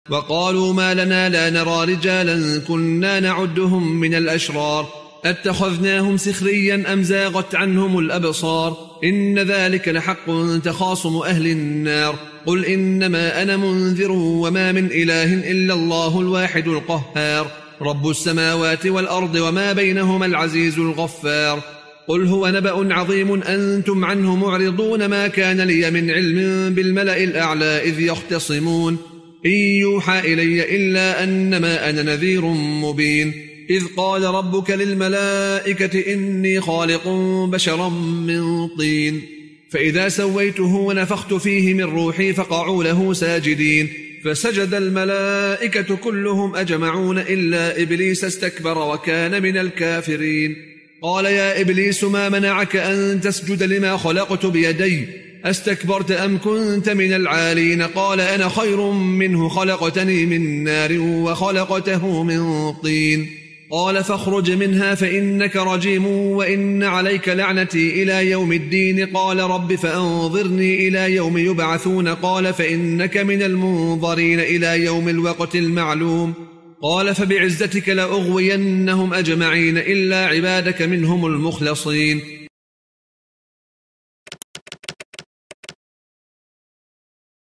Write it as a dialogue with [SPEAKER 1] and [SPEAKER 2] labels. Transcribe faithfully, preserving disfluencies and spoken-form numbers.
[SPEAKER 1] وقالوا ما لنا لا نرى رجالا كنا نعدهم من الأشرار اتخذناهم سخريا أم زاغت عنهم الأبصار إن ذلك لحق تخاصم أهل النار قل إنما أنا منذر وما من إله إلا الله الواحد القهار رب السماوات والأرض وما بينهما العزيز الغفار قل هو نبأ عظيم أنتم عنه معرضون ما كان لي من علم بالملأ الأعلى إذ يختصمون إن يوحى إلي إلا أنما أنا نذير مبين إذ قال ربك للملائكة إني خالق بشرا من طين فإذا سويته ونفخت فيه من روحي فقعوا له ساجدين فسجد الملائكة كلهم أجمعون إلا إبليس استكبر وكان من الكافرين قال يا إبليس ما منعك أن تسجد لما خلقت بيدي أستكبرت أم كنت من العالين قال أنا خير منه خلقتني من نار وخلقته من طين قال فاخرج منها فإنك رجيم وإن عليك لعنتي إلى يوم الدين قال رب فأنظرني إلى يوم يبعثون قال فإنك من المنظرين إلى يوم الوقت المعلوم قال فبعزتك لأغوينهم أجمعين إلا عبادك منهم المخلصين